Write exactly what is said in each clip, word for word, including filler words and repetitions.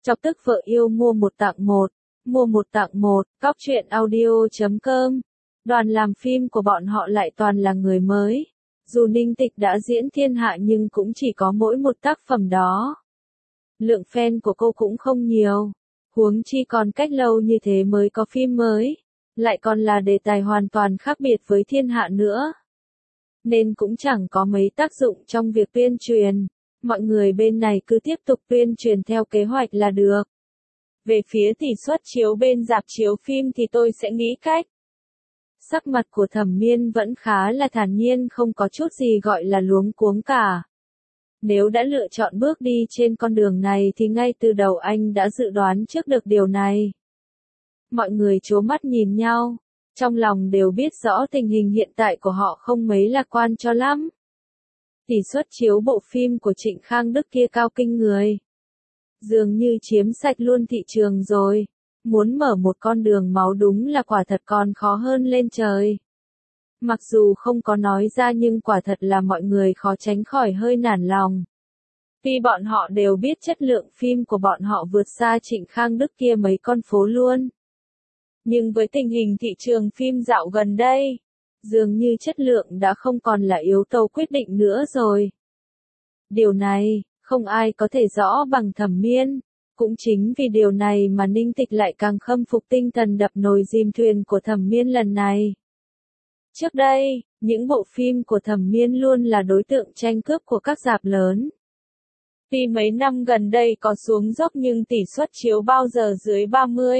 Chọc tức vợ yêu mua một tặng một, mua một tặng một, cóc truyện audio chấm com. Đoàn làm phim của bọn họ lại toàn là người mới. Dù Ninh Tịch đã diễn thiên hạ nhưng cũng chỉ có mỗi một tác phẩm đó. Lượng fan của cô cũng không nhiều. Huống chi còn cách lâu như thế mới có phim mới. Lại còn là đề tài hoàn toàn khác biệt với thiên hạ nữa. Nên cũng chẳng có mấy tác dụng trong việc tuyên truyền. Mọi người bên này cứ tiếp tục tuyên truyền theo kế hoạch là được. Về phía tỷ suất chiếu bên rạp chiếu phim thì tôi sẽ nghĩ cách. Sắc mặt của Thẩm Miên vẫn khá là thản nhiên, không có chút gì gọi là luống cuống cả. Nếu đã lựa chọn bước đi trên con đường này thì ngay từ đầu anh đã dự đoán trước được điều này. Mọi người trố mắt nhìn nhau, trong lòng đều biết rõ tình hình hiện tại của họ không mấy lạc quan cho lắm. Tỷ suất chiếu bộ phim của Trịnh Khang Đức kia cao kinh người. Dường như chiếm sạch luôn thị trường rồi. Muốn mở một con đường máu đúng là quả thật còn khó hơn lên trời. Mặc dù không có nói ra nhưng quả thật là mọi người khó tránh khỏi hơi nản lòng. Vì bọn họ đều biết chất lượng phim của bọn họ vượt xa Trịnh Khang Đức kia mấy con phố luôn. Nhưng với tình hình thị trường phim dạo gần đây, dường như chất lượng đã không còn là yếu tố quyết định nữa rồi. Điều này, không ai có thể rõ bằng Thẩm Miên. Cũng chính vì điều này mà Ninh Tịch lại càng khâm phục tinh thần đập nồi dìm thuyền của Thẩm Miên lần này. Trước đây, những bộ phim của Thẩm Miên luôn là đối tượng tranh cướp của các rạp lớn. Tuy mấy năm gần đây có xuống dốc nhưng tỷ suất chiếu bao giờ dưới ba mươi.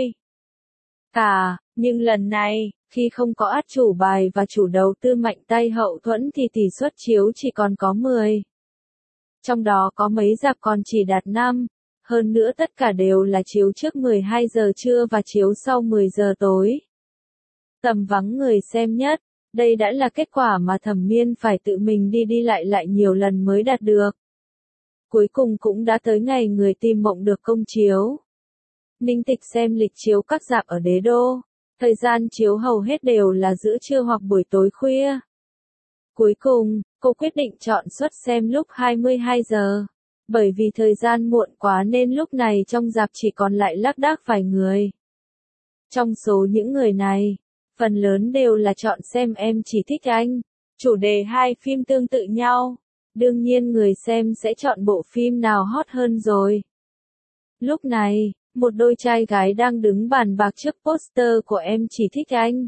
Cả, nhưng lần này, khi không có át chủ bài và chủ đầu tư mạnh tay hậu thuẫn thì tỷ suất chiếu chỉ còn có mười. Trong đó có mấy rạp còn chỉ đạt năm. Hơn nữa tất cả đều là chiếu trước mười hai giờ trưa và chiếu sau mười giờ tối. Tầm vắng người xem nhất, đây đã là kết quả mà Thẩm Miên phải tự mình đi đi lại lại nhiều lần mới đạt được. Cuối cùng cũng đã tới ngày người tìm mộng được công chiếu. Ninh Tịch xem lịch chiếu các rạp ở Đế Đô, thời gian chiếu hầu hết đều là giữa trưa hoặc buổi tối khuya. Cuối cùng, cô quyết định chọn suất xem lúc hai mươi hai giờ. Bởi vì thời gian muộn quá nên lúc này trong rạp chỉ còn lại lác đác vài người. Trong số những người này, phần lớn đều là chọn xem Em Chỉ Thích Anh. Chủ đề hai phim tương tự nhau. Đương nhiên người xem sẽ chọn bộ phim nào hot hơn rồi. Lúc này, một đôi trai gái đang đứng bàn bạc trước poster của Em Chỉ Thích Anh.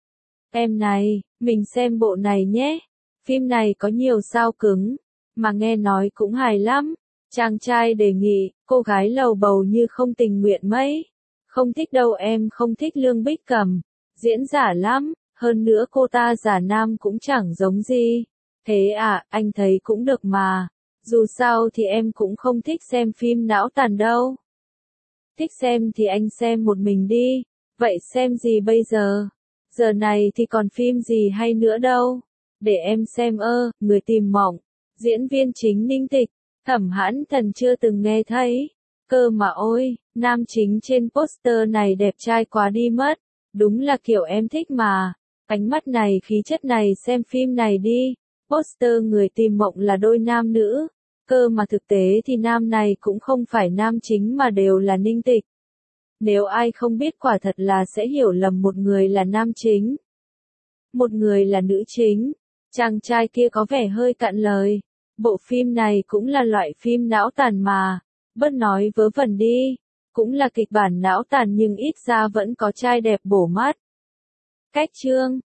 Em này, mình xem bộ này nhé. Phim này có nhiều sao cứng, mà nghe nói cũng hài lắm. Chàng trai đề nghị, cô gái lầu bầu như không tình nguyện mấy. Không thích đâu, em không thích Lương Bích Cẩm. Diễn giả lắm, hơn nữa cô ta giả nam cũng chẳng giống gì. Thế à, anh thấy cũng được mà. Dù sao thì em cũng không thích xem phim não tàn đâu. Thích xem thì anh xem một mình đi. Vậy xem gì bây giờ? Giờ này thì còn phim gì hay nữa đâu. Để em xem ơ, Người Tìm Mộng. Diễn viên chính Ninh Tịch. Thẩm Hãn Thần chưa từng nghe thấy. Cơ mà ôi, nam chính trên poster này đẹp trai quá đi mất. Đúng là kiểu em thích mà. Ánh mắt này, khí chất này, xem phim này đi. Poster Người Tìm Mộng là đôi nam nữ. Cơ mà thực tế thì nam này cũng không phải nam chính mà đều là Ninh Tịch. Nếu ai không biết quả thật là sẽ hiểu lầm, một người là nam chính, một người là nữ chính. Chàng trai kia có vẻ hơi cạn lời. Bộ phim này cũng là loại phim não tàn mà. Bớt nói vớ vẩn đi. Cũng là kịch bản não tàn nhưng ít ra vẫn có trai đẹp bổ mắt. Cách chương